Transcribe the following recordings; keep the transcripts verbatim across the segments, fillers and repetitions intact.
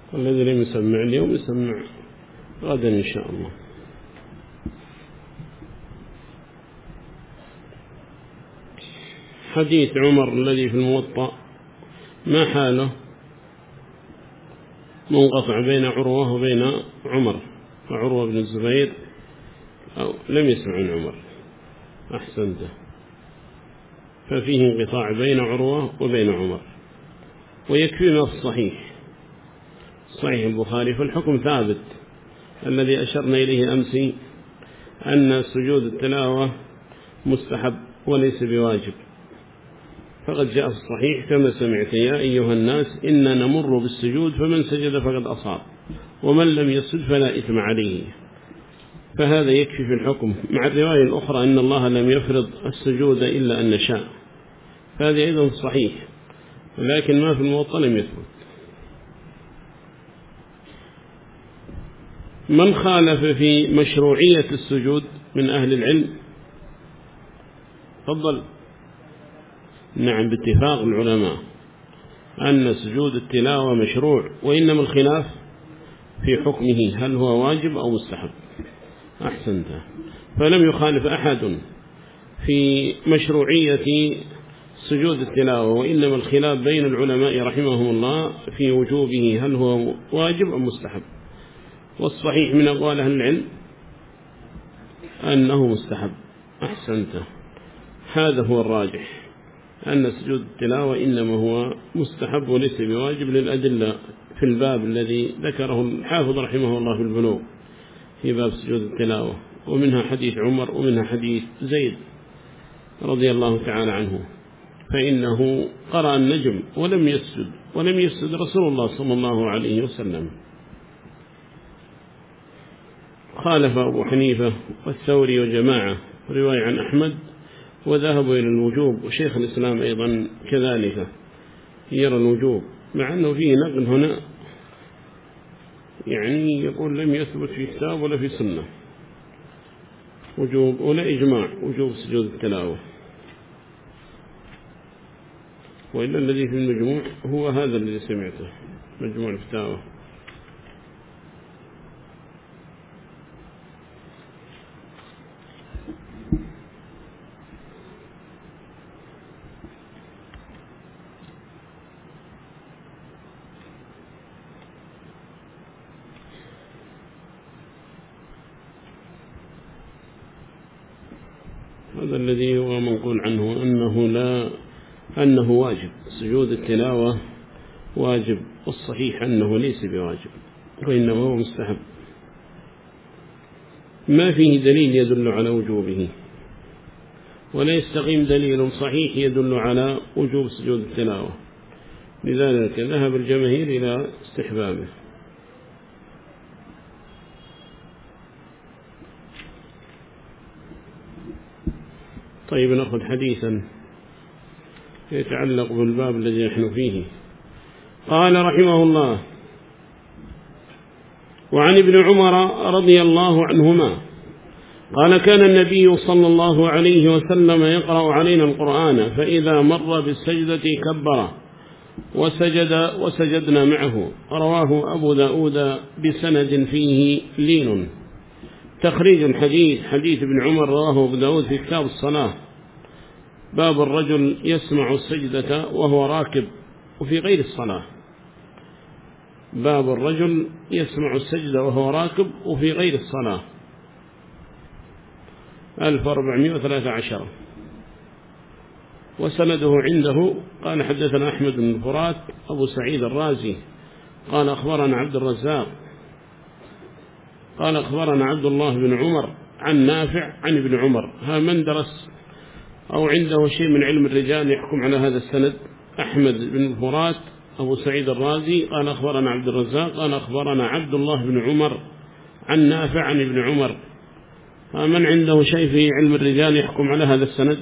والذي لم يسمع اليوم يسمع غدا إن شاء الله. حديث عمر الذي في الموطأ ما حاله؟ منقطع بين عروة وبين عمر، فعروة بن الزبير أو لم يسمع عن عمر. أحسنته، ففيه انقطاع بين عروة وبين عمر. ويكفينا الصحيح صحيح البخاري، فالحكم ثابت الذي أشرنا إليه أمس أن سجود التلاوة مستحب وليس بواجب. فقد جاء في الصحيح كما سمعت: يا أيها الناس إنا نمر بالسجود فمن سجد فقد أصاب ومن لم يسجد فلا إثم عليه. فهذا يكفي في الحكم، مع الرواية الأخرى أن الله لم يفرض السجود إلا أن نشاء، فهذا أيضا صحيح، ولكن ما في الموطأ لم يثبت. من خالف في مشروعية السجود من أهل العلم؟ تفضل. نعم، باتفاق العلماء أن سجود التلاوة مشروع، وإنما الخلاف في حكمه هل هو واجب أو مستحب. أحسنت، فلم يخالف أحد في مشروعية سجود التلاوة، وإنما الخلاف بين العلماء رحمهم الله في وجوبه هل هو واجب أو مستحب. والصحيح من أقوال أهل العلم أنه مستحب. أحسنت، هذا هو الراجح، أن سجود التلاوة إنما هو مستحب وليس بواجب، للأدلة في الباب الذي ذكره الحافظ رحمه الله في البلوغ في باب سجود التلاوة، ومنها حديث عمر ومنها حديث زيد رضي الله تعالى عنه، فإنه قرأ النجم ولم يسجد ولم يسجد رسول الله صلى الله عليه وسلم. خالف أبو حنيفة والثوري وجماعة رواية عن أحمد وذهبوا إلى الوجوب، وشيخ الإسلام أيضا كذلك يرى الوجوب، مع أنه فيه نقل هنا يعني يقول لم يثبت في كتاب ولا في سنة وجوب ولا إجماع وجوب سجود التلاوة، وإلا الذي في المجموع هو هذا الذي سمعته، مجموع الفتاوى. هذا الذي هو منقول عنه أنه لا أنه واجب، سجود التلاوة واجب، والصحيح أنه ليس بواجب وإنما هو مستحب، ما فيه دليل يدل على وجوبه، ولا يستقيم دليل صحيح يدل على وجوب سجود التلاوة، لذلك ذهب الجماهير إلى استحبابه. طيب، نأخذ حديثا يتعلق بالباب الذي نحن فيه. قال رحمه الله: وعن ابن عمر رضي الله عنهما قال: كان النبي صلى الله عليه وسلم يقرأ علينا القرآن، فإذا مر بالسجدة كبر وسجد وسجدنا معه. رواه أبو داود بسند فيه لين. تخريج الحديث: حديث ابن عمر رواه أبو داود في كتاب الصلاة، باب الرجل يسمع السجدة وهو راكب، وفي غير الصلاة باب الرجل يسمع السجدة وهو راكب وفي غير الصلاة، ألف وأربعمائة وثلاثة عشر. وسنده عنده قال: حدثنا أحمد بن فرات أبو سعيد الرازي قال: أخبرنا عبد الرزاق قال: أخبرنا عبد الله بن عمر عن نافع عن ابن عمر. ها من درس أو عنده شيء من علم الرجال يحكم على هذا السند: أحمد بن فرات أبو سعيد الرازي قال: أخبرنا عبد الرزاق قال: أخبرنا عبد الله بن عمر عن نافع عن ابن عمر. ها من عنده شيء في علم الرجال يحكم على هذا السند؟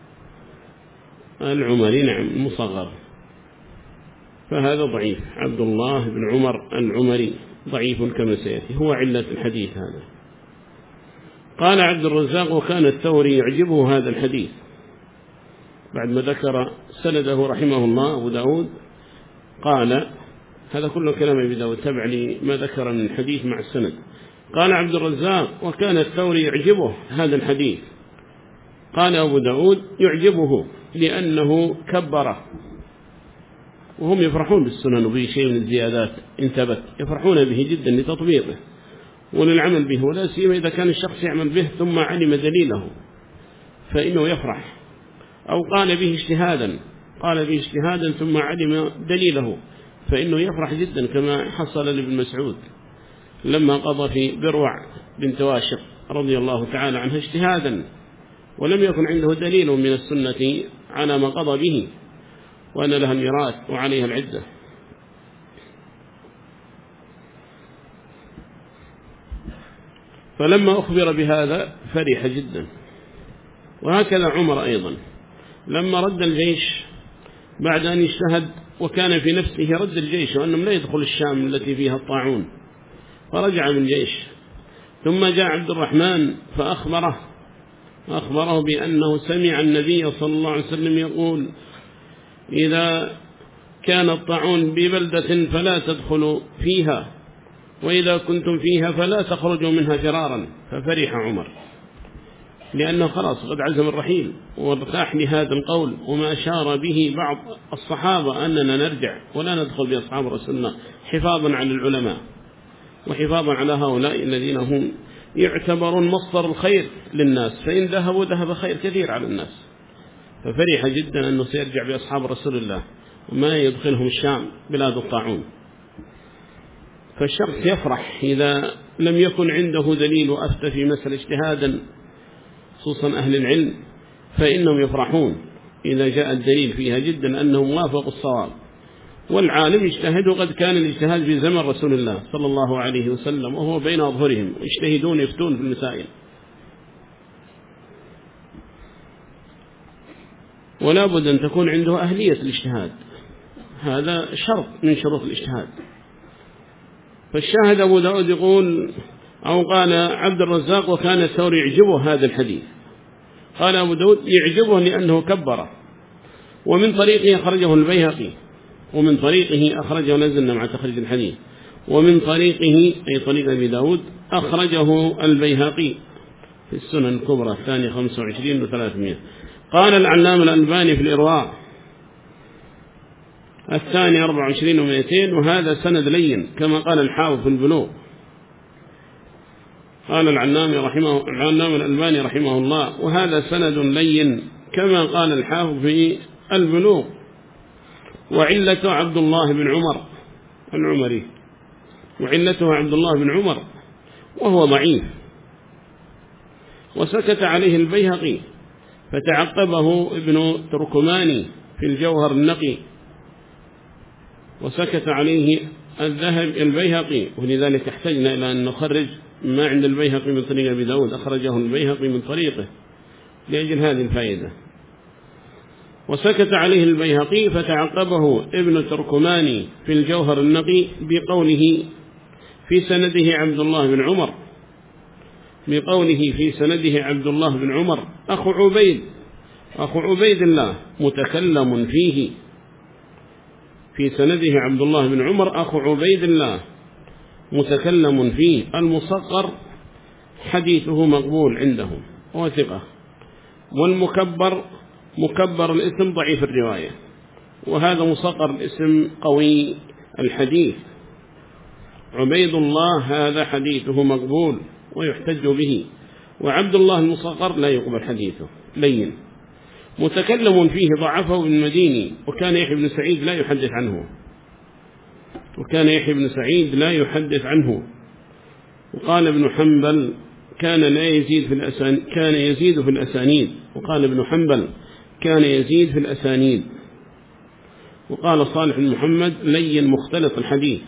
العمري، نعم، المصغر، فهذا ضعيف. عبد الله بن عمر العمري ضعيف كما سيأتي، هو علة الحديث هذا. قال عبد الرزاق: وكان الثوري يعجبه هذا الحديث. بعد ما ذكر سنده رحمه الله أبو داود قال: هذا كله كلام أبي داود تبع لما ذكر من الحديث مع السند. قال عبد الرزاق وكان الثوري يعجبه هذا الحديث. قال أبو داود يعجبه لأنه كبره، وهم يفرحون بالسنن وبه شيء من الزيادات إن ثبت، يفرحون به جدا لتطبيقه وللعمل به، ولا سيما إذا كان الشخص يعمل به ثم علم دليله فإنه يفرح. أو قال به اجتهادا قال به اجتهادا ثم علم دليله فإنه يفرح جدا، كما حصل لابن مسعود لما قضى في بروع بنت واشق رضي الله تعالى عنها اجتهادا ولم يكن عنده دليل من السنة على ما قضى به، وأن لها الميراث وعليها العدة. فلما أخبر بهذا فرح جدا. وهكذا عمر أيضا لما رد الجيش بعد أن اجتهد وكان في نفسه رد الجيش وأنهم لا يدخل الشام التي فيها الطاعون، فرجع من الجيش، ثم جاء عبد الرحمن فأخبره أخبره بأنه سمع النبي صلى الله عليه وسلم يقول إذا كان الطاعون ببلدة فلا تدخلوا فيها، وإذا كنتم فيها فلا تخرجوا منها فرارا. ففرح عمر لأنه خلاص قد عزم الرحيل وارتاح لهذا القول، وما أشار به بعض الصحابة أننا نرجع ولا ندخل بأصحاب رسول الله حفاظا على العلماء وحفاظا على هؤلاء الذين هم يعتبرون مصدر الخير للناس، فإن ذهبوا ذهب خير كثير على الناس. ففرح جدا أنه سيرجع بأصحاب رسول الله وما يدخلهم الشام بلاد الطاعون. فالشخص يفرح إذا لم يكن عنده دليل وأفتى في مسألة اجتهادا، خصوصا أهل العلم فإنهم يفرحون إذا جاء الدليل فيها جدا أنهم وافقوا الصواب. والعالم يجتهد، وقد كان الاجتهاد في زمن رسول الله صلى الله عليه وسلم وهو بين أظهرهم يجتهدون يفتون في المسائل. ولا بد أن تكون عنده أهلية الاجتهاد، هذا شرط من شروط الاجتهاد. فالشاهد أبو داود يقول أو قال عبد الرزاق وكان الثوري يعجبه هذا الحديث. قال أبو داود يعجبه لأنه كبره. ومن طريقه أخرجه البيهقي ومن طريقه أخرجه نزلنا مع تخرج الحديث ومن طريقه أي طريق أبي داود أخرجه البيهقي في السنن الكبرى الثانية خمسة وعشرين وثلاثمائة. قال العلامة الألباني في الإرواء الثاني أربعة وعشرين ومئتين وهذا سند لين كما قال الحافظ في البلوغ. قال العلامة رحمه العلامة الألباني رحمه الله وهذا سند لين كما قال الحافظ في البلوغ. وعلته عبد الله بن عمر العمري وعلته عبد الله بن عمر وهو ضعيف، وسكت عليه البيهقي فتعقبه ابن تركماني في الجوهر النقي، وسكت عليه الذهب البيهقي، ولذلك احتجنا إلى أن نخرج ما عند البيهقي من طريق أبي داود أخرجه البيهقي من طريقه لأجل هذه الفائدة. وسكت عليه البيهقي فتعقبه ابن تركماني في الجوهر النقي بقوله في سنده عبد الله بن عمر بقوله في سنده عبد الله بن عمر أخو عبيد أخو عبيد الله متكلم فيه. في سنده عبد الله بن عمر أخو عبيد الله متكلم فيه. المصغر حديثه مقبول عندهم وثقة، والمكبر مكبر الاسم ضعيف الرواية، وهذا مصغر الاسم قوي الحديث. عبيد الله هذا حديثه مقبول ويحتج به، وعبد الله المصغر لا يقبل حديثه لين. متكلم فيه ضعفه ابن المديني، وكان يحيى بن سعيد لا يحدث عنه وكان يحيى بن سعيد لا يحدث عنه. وقال ابن حنبل كان لا يزيد في الأسانيد كان يزيد في الأسانيد وقال ابن حنبل كان يزيد في الأسانيد. وقال صالح بن محمد لين مختلط الحديث.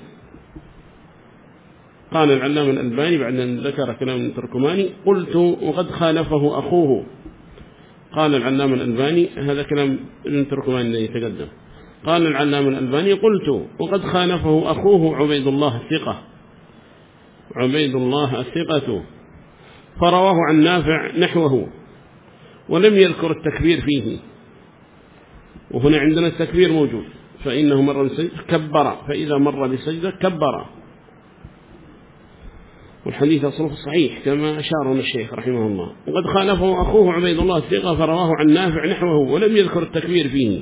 قال العلامة الألباني بعد أن ذكر كلام التركماني قلت وقد خالفه أخوه. قال العلامة الألباني هذا كلام ابن التركماني الذي يتقدم. قال العلامة الألباني قلت وقد خالفه أخوه عبيد الله الثقة عبيد الله الثقة فرواه عن نافع نحوه ولم يذكر التكبير فيه. وهنا عندنا التكبير موجود فإنه مر بسجدة كبر، فإذا مر بسجدة كبر. والحديث أصله صحيح كما أشار الشيخ رحمه الله. وقد خالفه أخوه عبيد الله الثقة فرواه عن نافع نحوه ولم يذكر التكبير فيه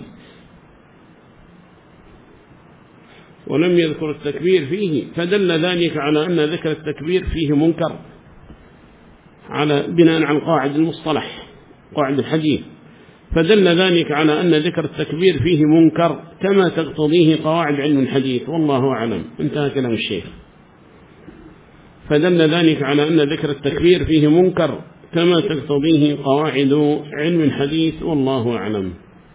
ولم يذكر التكبير فيه فدل ذلك على أن ذكر التكبير فيه منكر على بناء عن قاعد المصطلح قاعد الحديث، فدل ذلك على أن ذكر التكبير فيه منكر كما تقتضيه قواعد علم الحديث، والله أعلم. انتهى كلام الشيخ. فدل ذلك على أن ذكر التكبير فيه منكر كما تقتضيه قواعد علم الحديث، والله أعلم.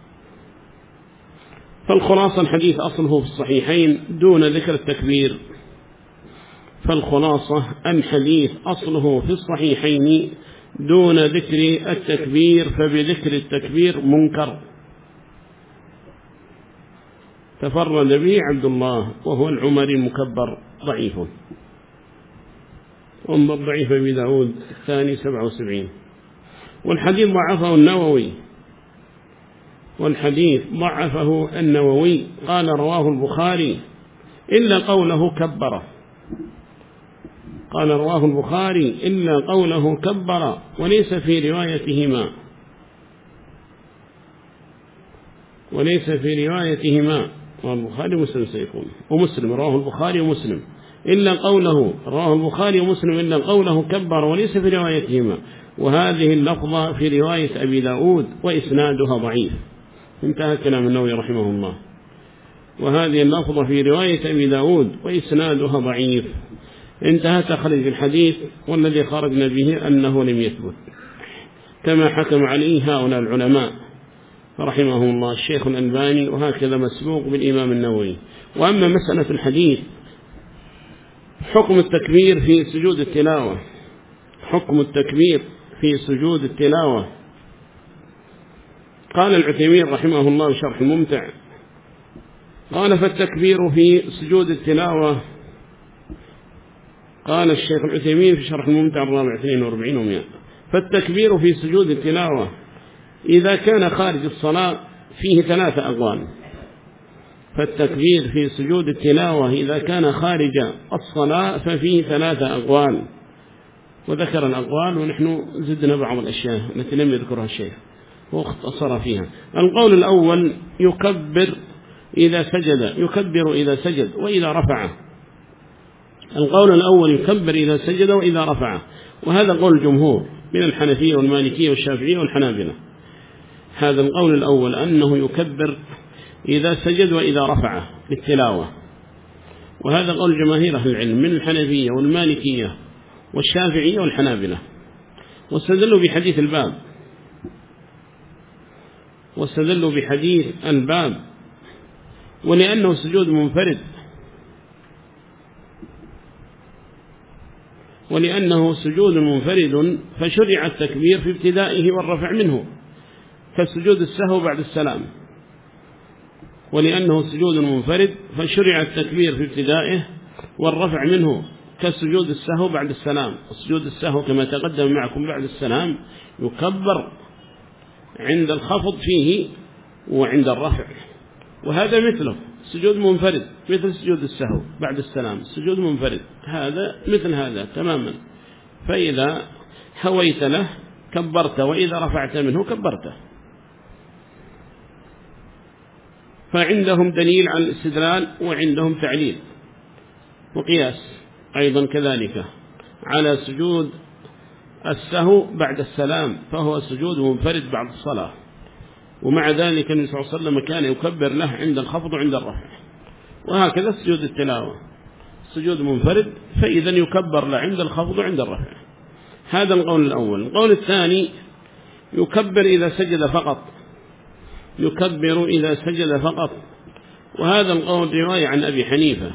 فالخلاصة الحديث أصله في الصحيحين دون ذكر التكبير، فالخلاصة الحديث أصله في الصحيحين دون ذكر التكبير، فبذكر التكبير منكر تفرد به عبد الله وهو العمري مكبر ضعيف. انظر ضعيف أبي داود الثاني سبعة وسبعين. والحديث ضعفه النووي والحديث ضعفه النووي قال رواه البخاري إلا قوله كبر، قال رواه البخاري إلا قوله كبر وليس في روايتهما وليس في روايتهما والبخاري مسلم سيكون ومسلم رواه البخاري ومسلم إلا قوله رواه البخاري ومسلم إلا قوله كبر وليس في روايتهما، وهذه اللفظة في رواية أبي داود وإسنادها ضعيف. انتهى كلام النووي رحمه الله. وهذه اللفظة في رواية أبي داود وإسنادها ضعيف. انتهى تخرج الحديث، والذي خرجنا به أنه لم يثبت كما حكم عليه هؤلاء العلماء رحمهم الله الشيخ الألباني، وهكذا مسبوق بالإمام النووي. وأما مسألة الحديث حكم التكبير في سجود التلاوة، حكم التكبير في سجود التلاوة، قال العثيمين رحمه الله شرح الممتع قال فالتكبير في سجود التلاوة، قال الشيخ العثيمين في شرح الممتع الرابع اثنين وأربعين ومئة فالتكبير في سجود التلاوة إذا كان خارج الصلاة فيه ثلاثة أقوال. فالتكبير في سجود التلاوة إذا كان خارج الصلاة ففيه ثلاثة أقوال، وذكر الأقوال ونحن زدنا بعض الأشياء التي لم يذكرها الشيخ واختصر فيها. القول الأول يكبر إذا سجد، يكبر إذا سجد وإذا رفع. القول الأول يكبر إذا سجد وإذا رفع، وهذا قول الجمهور من الحنفية والمالكية والشافعية والحنابلة. هذا القول الأول أنه يكبر إذا سجد وإذا رفع للتلاوة، وهذا قول جماهير أهل العلم من الحنفية والمالكية والشافعية والحنابلة. واستدلوا بحديث الباب واستدلوا بحديث الباب ولأنه سجود منفرد ولأنه سجود منفرد فشرع التكبير في ابتدائه والرفع منه كسجود السهو بعد السلام، ولأنه سجود منفرد فشرع التكبير في ابتدائه والرفع منه كسجود السهو بعد السلام. وسجود السهو كما تقدم معكم بعد السلام يكبر عند الخفض فيه وعند الرفع، وهذا مثله سجود منفرد مثل سجود السهو بعد السلام، سجود منفرد هذا مثل هذا تماما. فإذا هويت له كبرت، وإذا رفعت منه كبرته. فعندهم دليل على الاستدلال وعندهم تعليل وقياس أيضا كذلك على سجود السهو بعد السلام، فهو سجود منفرد بعد الصلاة، ومع ذلك النبي صلى الله عليه وسلم كان يكبر له عند الخفض وعند الرفع. وهكذا سجود التلاوة سجود منفرد، فإذا يكبر له عند الخفض وعند الرفع. هذا القول الأول. القول الثاني يكبر إذا سجد فقط، يكبر إذا سجد فقط، وهذا القول رواية عن أبي حنيفة،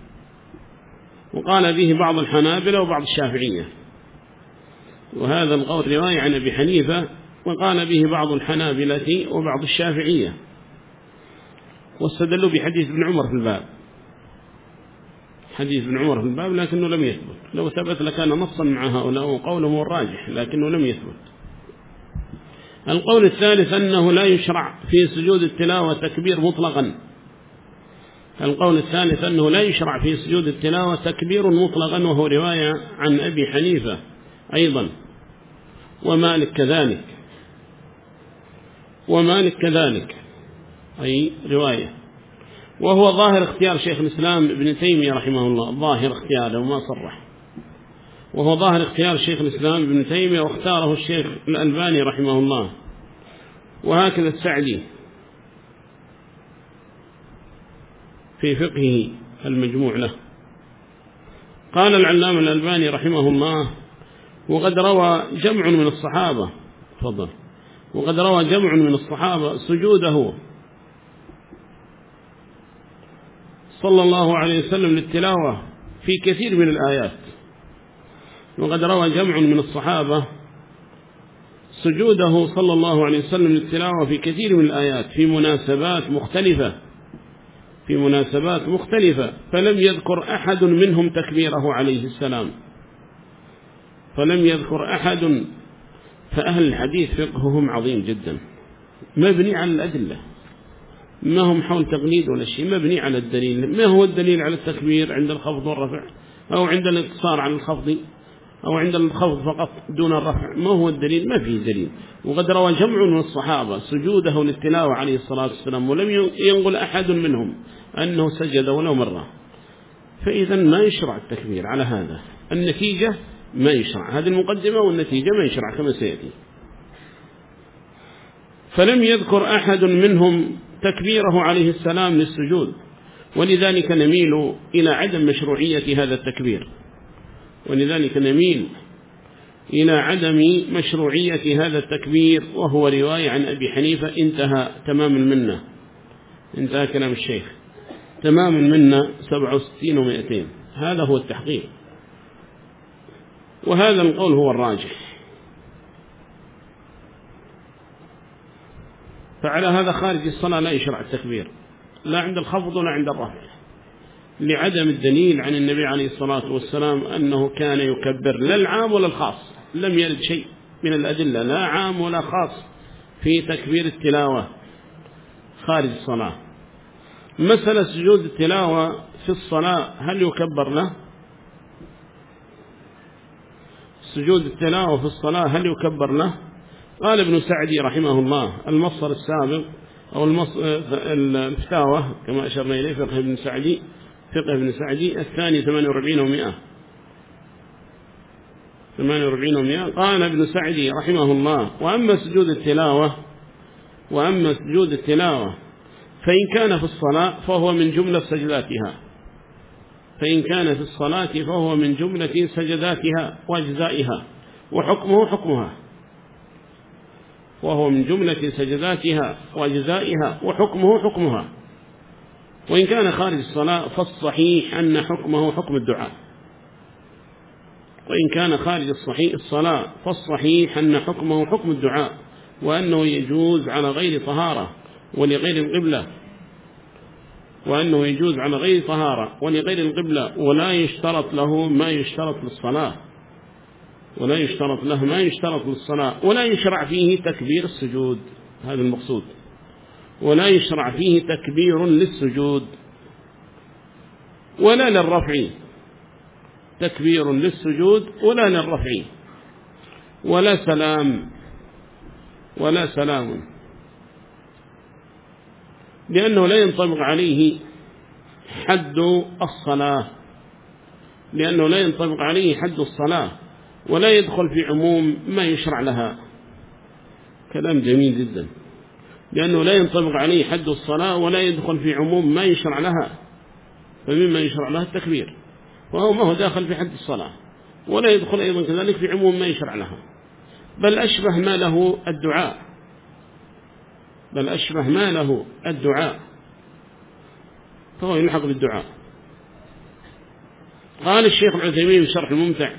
وقال به بعض الحنابلة وبعض الشافعية. وهذا القول رواية عن أبي حنيفة وقال به بعض الحنابلة وبعض الشافعية، واستدلوا بحديث ابن عمر في الباب، حديث ابن عمر في الباب لكنه لم يثبت. لو ثبت لكان نصا مع هؤلاء وقوله الراجح، لكنه لم يثبت. القول الثالث أنه لا يشرع في سجود التلاوة تكبير مطلقا، القول الثالث أنه لا يشرع في سجود التلاوة تكبير مطلقا، وهو رواية عن أبي حنيفة أيضا، ومالك كذلك، ومالك كذلك أي رواية، وهو ظاهر اختيار شيخ الإسلام ابن تيمية رحمه الله، ظاهر اختياره وما صرح، وهو ظاهر اختيار شيخ الإسلام ابن تيمية، واختاره الشيخ الألباني رحمه الله، وهكذا السعدي في فقهه المجموع له. قال العلامة الألباني رحمه الله: وقد روى جمع من الصحابة تفضل وقد روى جمع من الصحابة سجوده صلى الله عليه وسلم للتلاوة في كثير من الآيات. وقد روى جمع من الصحابة سجوده صلى الله عليه وسلم للتلاوة في كثير من الآيات في مناسبات مختلفة في مناسبات مختلفة فلم يذكر أحد منهم تكبيره عليه السلام فلم يذكر أحد. فأهل الحديث فقههم عظيم جدا، مبني على الأدلة، ما هم حول تقليد ولا شيء، مبني على الدليل. ما هو الدليل على التكبير عند الخفض والرفع، أو عند الاقتصار على الخفض، أو عند الخفض فقط دون الرفع؟ ما هو الدليل؟ ما فيه دليل. وقد روى جمع من الصحابة سجوده للتلاوة عليه الصلاة والسلام ولم ينقل أحد منهم أنه سجد ولو مرة. فإذا ما يشرع التكبير على هذا، النتيجة ما يشرع، هذه المقدمة، والنتيجة ما يشرع كما سيأتي. فلم يذكر أحد منهم تكبيره عليه السلام للسجود، ولذلك نميل إلى عدم مشروعية هذا التكبير، ولذلك نميل إلى عدم مشروعية هذا التكبير، وهو رواية عن أبي حنيفة. انتهى تمام المنة، انتهى كلام الشيخ، تمام المنة سبعة وستين ومئتين، هذا هو التحقيق، وهذا القول هو الراجح. فعلى هذا خارج الصلاة لا يشرع التكبير، لا عند الخفض ولا عند الرفع، لعدم الدليل عن النبي عليه الصلاة والسلام أنه كان يكبر، لا العام ولا الخاص، لم يرد شيء من الأدلة لا عام ولا خاص في تكبير التلاوة خارج الصلاة. مسألة سجود التلاوة في الصلاة هل يكبر له؟ سجود التلاوة في الصلاة هل يكبر له؟ قال ابن سعدي رحمه الله: المصدر السابق أو الفتاوى كما أشرنا إليه فقه ابن سعدي فقه ابن سعدي الثاني ثمانية وأربعين ومئة ثمانية وأربعين ومئة قال ابن سعدي رحمه الله: وأما سجود التلاوة وأما سجود التلاوة فإن كان في الصلاة فهو من جملة سجداتها فإن كان في الصلاة فهو من جملة سجداتها وأجزائها وحكمه حكمها وهو من جملة سجداتها وأجزائها وحكمه حكمها. وإن كان خارج الصلاة فالصحيح أن حكمه حكم الدعاء وإن كان خارج الصحيح الصلاة فالصحيح أن حكمه حكم الدعاء، وأنه يجوز على غير طهارة ولغير القبلة وأنه يجوز على غير طهارة ولغير القبلة ولا يشترط له ما يشترط للصلاة ولا يشترط له ما يشترط للصلاة ولا يشرع فيه تكبير السجود. هذا المقصود، ولا يشرع فيه تكبير للسجود ولا للرفع، تكبير للسجود ولا للرفع ولا سلام ولا سلام، لأنه لا ينطبق عليه حد الصلاة لأنه لا ينطبق عليه حد الصلاة ولا يدخل في عموم ما يشرع لها. كلام جميل جدا، لأنه لا ينطبق عليه حد الصلاة ولا يدخل في عموم ما يشرع لها، فمما يشرع لها التكبير، وهو ما هو داخل في حد الصلاة، ولا يدخل أيضا كذلك في عموم ما يشرع لها، بل أشبه ما له الدعاء بل أشبه ما له الدعاء فهو يلحق بالدعاء. قال الشيخ العثيمين في شرح الممتع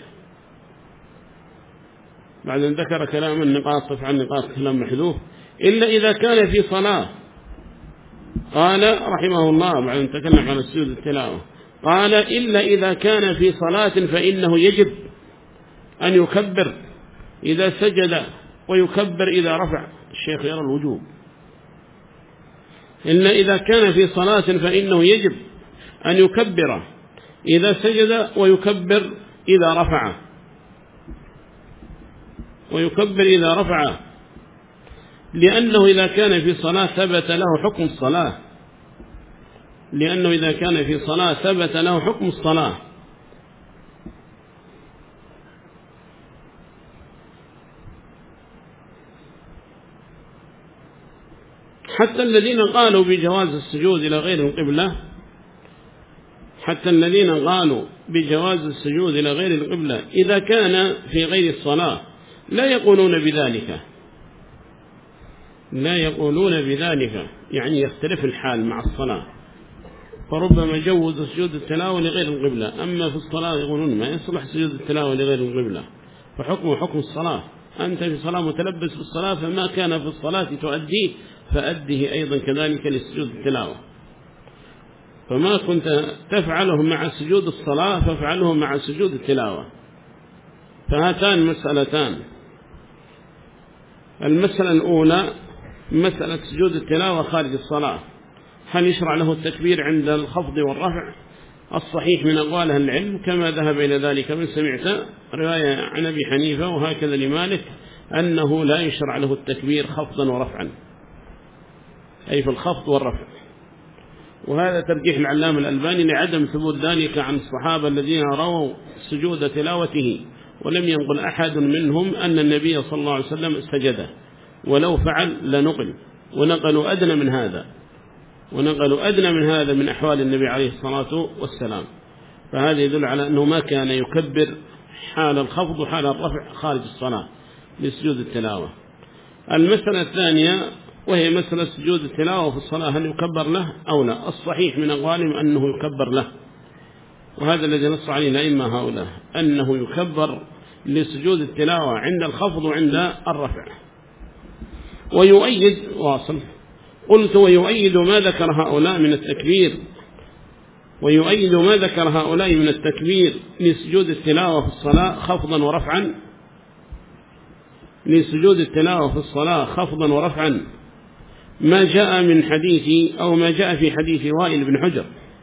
بعد أن ذكر كلام النقاط طفع النقاط كلام محذوف: إلا إذا كان في صلاة. قال رحمه الله بعد أن تكلم عن السجود التلاوة قال: إلا إذا كان في صلاة فإنه يجب أن يكبر إذا سجد ويكبر إذا رفع. الشيخ يرى الوجوب. إلا إذا كان في صلاة فإنه يجب أن يكبر إذا سجد ويكبر إذا رفع ويكبر إذا رفع لأنه إذا كان في صلاة ثبت له حكم الصلاة لأنه إذا كان في صلاة ثبت له حكم الصلاة حتى الذين قالوا بجواز السجود إلى غير القبلة حتى الذين قالوا بجواز السجود إلى غير القبلة إذا كان في غير الصلاة لا يقولون بذلك لا يقولون بذلك يعني يختلف الحال مع الصلاة فربما جوز سجود التلاوة لغير القبلة أما في الصلاة يقولون ما يصلح سجود التلاوة لغير القبلة فحكمه حكم الصلاة أنت في صلاة متلبس بالصلاة فما كان في الصلاة تؤديه فأده أيضا كذلك لسجود التلاوة فما كنت تفعله مع سجود الصلاة فافعله مع سجود التلاوة فهاتان مسألتان المسألة الأولى مسألة سجود التلاوة خارج الصلاة هل يشرع له التكبير عند الخفض والرفع الصحيح من أقوال أهل العلم كما ذهب إلى ذلك من سمعت رواية عن أبي حنيفة وهكذا لمالك أنه لا يشرع له التكبير خفضا ورفعا أي في الخفض والرفع وهذا ترجيح العلامة الألباني لعدم ثبوت ذلك عن الصحابة الذين رووا سجود تلاوته ولم ينقل أحد منهم أن النبي صلى الله عليه وسلم سجد ولو فعل لنقل ونقلوا أدنى من هذا ونقلوا أدنى من هذا من أحوال النبي عليه الصلاة والسلام فهذا يدل على أنه ما كان يكبر حال الخفض وحال الرفع خارج الصلاة لسجود التلاوة. المسألة الثانية وهي مسألة سجود التلاوة في الصلاة هل يكبر له أو لا الصحيح من أقوالهم أنه يكبر له وهذا الذي نص عليه الأئمة هؤلاء أنه يكبر لسجود التلاوة عند الخفض وعند الرفع ويؤيد واصل قلت ويؤيد ما ذكر هؤلاء من التكبير ويؤيد ما ذكر هؤلاء من التكبير لسجود التلاوة في الصلاة خفضا ورفعا لسجود التلاوة في الصلاة خفضا ورفعا ما جاء من حديث أو ما جاء في حديث وائل بن حجر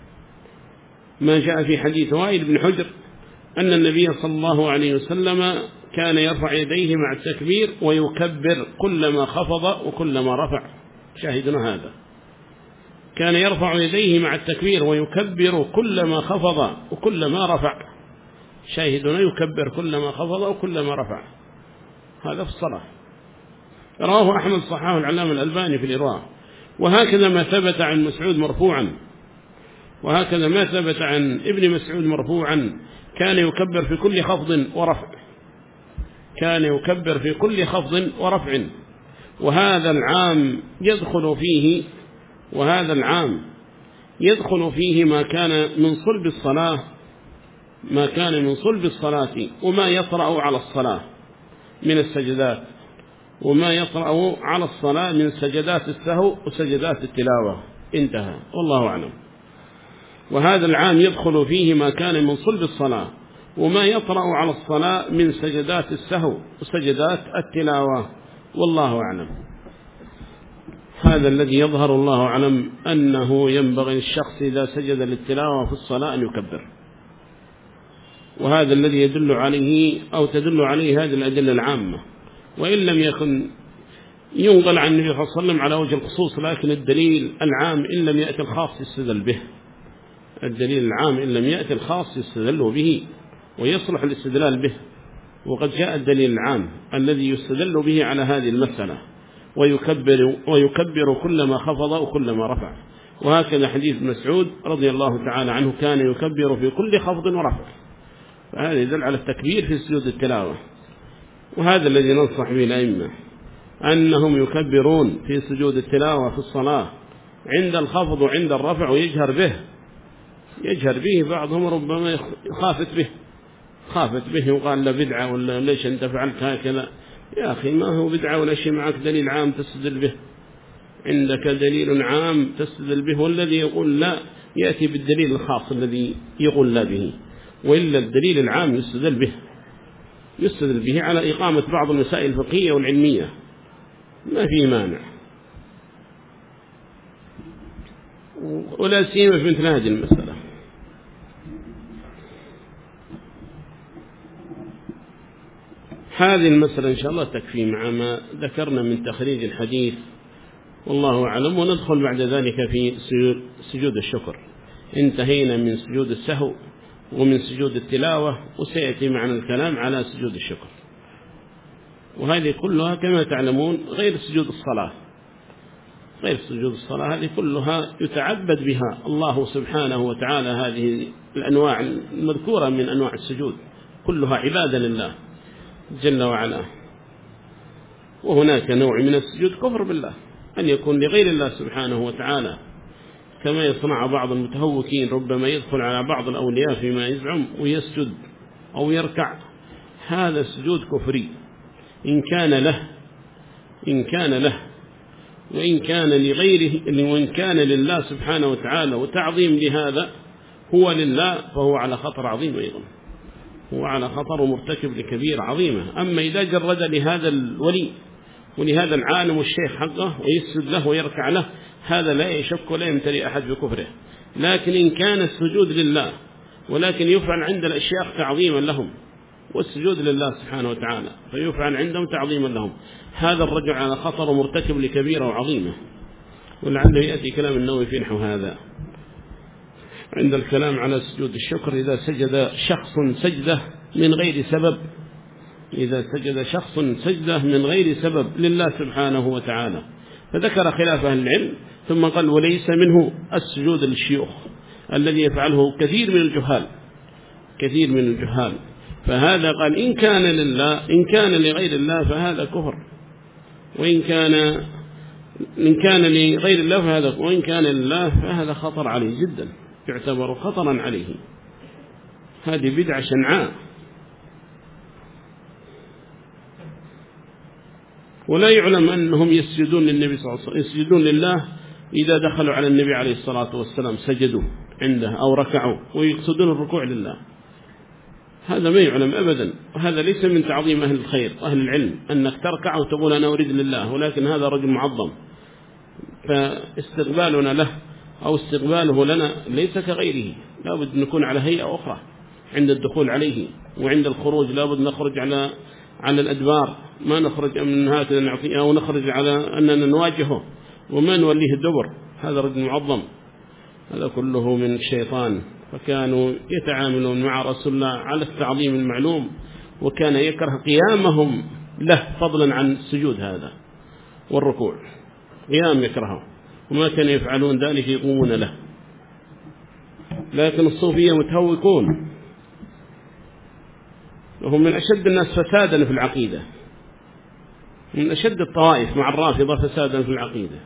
ما جاء في حديث وائل بن حجر أن النبي صلى الله عليه وسلم كان يرفع يديه مع التكبير ويكبر كلما خفض وكلما رفع شاهدنا هذا كان يرفع يديه مع التكبير ويكبر كلما خفض وكلما رفع شاهدنا يكبر كلما خفض وكلما رفع هذا في الصلاة رواه أحمد صححه العلامة الألباني في الإرواء وهكذا ما ثبت عن مسعود مرفوعا وهكذا ما ثبت عن ابن مسعود مرفوعا كان يكبر في كل خفض ورفع كان يكبر في كل خفض ورفع وهذا العام يدخل فيه وهذا العام يدخل فيه ما كان من صلب الصلاة ما كان من صلب الصلاة وما يطرأ على الصلاة من السجدات وما يطرأ على الصلاة من سجدات السهو وسجدات التلاوة انتهى والله أعلم وهذا العام يدخل فيه ما كان من صلب الصلاة وما يطرأ على الصلاة من سجدات السهو وسجدات التلاوة والله أعلم هذا الذي يظهر الله أعلم أنه ينبغي الشخص إذا سجد للتلاوة في الصلاة أن يكبر وهذا الذي يدل عليه أو تدل عليه هذه الأدلة العامة وإن لم يكن ينقل عن النبي صلى الله عليه وسلم على وجه الخصوص لكن الدليل العام إن لم يأتي الخاص يستدل به الدليل العام إن لم يأتي الخاص يستدل به ويصلح الاستدلال به وقد جاء الدليل العام الذي يستدل به على هذه المسألة ويكبر, ويكبر كلما خفض وكلما رفع وهكذا حديث مسعود رضي الله تعالى عنه كان يكبر في كل خفض ورفع فهذا يدل على التكبير في سجود التلاوة وهذا الذي ننصح به الأئمة أنهم يكبرون في سجود التلاوة في الصلاة عند الخفض وعند الرفع ويجهر به يجهر به بعضهم ربما خافت به خافت به وقال له بدعة ولا ليش أنت فعلت هكذا يا أخي ما هو بدعة ولا شيء معك دليل عام تستدل به عندك دليل عام تستدل به والذي يقول لا يأتي بالدليل الخاص الذي يقول لا به وإلا الدليل العام يستدل به يستدل به على إقامة بعض المسائل الفقهية والعلمية ما في مانع ولا سيما في مثل هذه المسألة هذه المسألة إن شاء الله تكفي مع ما ذكرنا من تخريج الحديث، والله أعلم. وندخل بعد ذلك في سجود الشكر. انتهينا من سجود السهو ومن سجود التلاوة، وسيأتي معنا الكلام على سجود الشكر. وهذه كلها كما تعلمون غير سجود الصلاة، غير سجود الصلاة، هذه كلها يتعبد بها الله سبحانه وتعالى. هذه الأنواع المذكورة من أنواع السجود كلها عبادة لله جل وعلا. وهناك نوع من السجود كفر بالله، أن يكون لغير الله سبحانه وتعالى، كما يصنع بعض المتهوكين، ربما يدخل على بعض الأولياء فيما يزعم ويسجد أو يركع. هذا السجود كفري إن كان له إن كان له وإن كان لغيره، وإن كان لله سبحانه وتعالى وتعظيم لهذا هو لله، فهو على خطر عظيم أيضا، هو على خطر ومرتكب لكبير عظيمة. أما إذا جرد لهذا الولي ولهذا العالم والشيخ حقه ويسجد له ويركع له، هذا لا يشك ولا يمتلئ أحد بكفره. لكن إن كان السجود لله ولكن يفعل عند الأشياخ تعظيما لهم، والسجود لله سبحانه وتعالى فيفعل عندهم تعظيما لهم، هذا الرجل على خطر ومرتكب لكبيرة وعظيمة. ولعله يأتي كلام النووي في نحو هذا عند الكلام على سجود الشكر. إذا سجد شخص سجدة من غير سبب إذا سجد شخص سجدة من غير سبب لله سبحانه وتعالى، فذكر خلاف أهل العلم، ثم قال وليس منه السجود للشيوخ الذي يفعله كثير من الجهال كثير من الجهال فهذا قال إن كان لله إن كان لغير الله فهذا كفر، وإن كان إن كان لغير الله فهذا وإن كان لله فهذا خطر عليه جدا، يعتبر خطرا عليه. هذه بدعة شنعاء. ولا يعلم أنهم يسجدون للنبي صلى الله عليه وسلم، يسجدون لله إذا دخلوا على النبي عليه الصلاة والسلام سجدوا عنده أو ركعوا ويقصدون الركوع لله، هذا ما يعلم أبدا. وهذا ليس من تعظيم أهل الخير أهل العلم أنك تركع وتقول أنا أريد لله، ولكن هذا رجل معظم، فاستقبالنا له أو استقباله لنا ليس كغيره، لابد نكون على هيئة أخرى عند الدخول عليه، وعند الخروج لابد نخرج على على الأدبار، ما نخرج من هكذا نعطيه أو نخرج على أننا نواجهه وما نوليه الدبر. هذا رجل معظم، هذا كله من الشيطان. فكانوا يتعاملون مع رسول الله على التعظيم المعلوم، وكان يكره قيامهم له فضلا عن السجود هذا والركوع، قيام يكرهه، وما كانوا يفعلون ذلك يقومون له. لكن الصوفية متهوكون، وهم من أشد الناس فسادا في العقيدة، من أشد الطوائف مع الرافضة فسادا في العقيدة.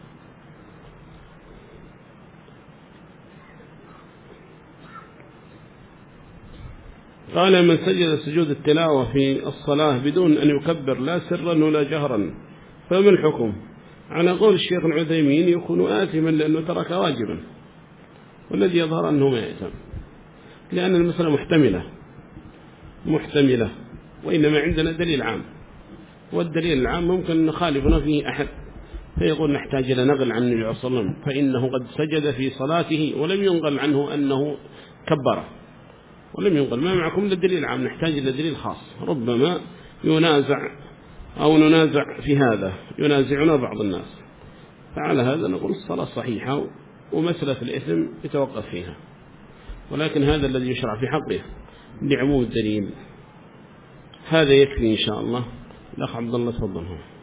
قال من سجد سجود التلاوة في الصلاة بدون أن يكبر لا سرا ولا جهرا فما الحكم؟ على قول الشيخ العثيمين يكون آثما لأنه ترك واجبا، والذي يظهر أنه ما يأثم، لأن المسألة محتملة محتملة وإنما عندنا دليل عام، والدليل العام ممكن نخالفنا فيه أحد فيقول نحتاج إلى نقل عن النبي صلى الله عليه وسلم فإنه قد سجد في صلاته ولم ينقل عنه أنه كبر، ولم ينقل. ما معكم إلا الدليل العام، نحتاج إلى دليل خاص. ربما ينازع أو ننازع في هذا، ينازعنا بعض الناس، فعلى هذا نقول الصلاة صحيحة ومسألة الإثم يتوقف فيها، ولكن هذا الذي يشرع في حقه لعموم الدليل. هذا يكفي إن شاء الله. الأخ عبد الله تفضل.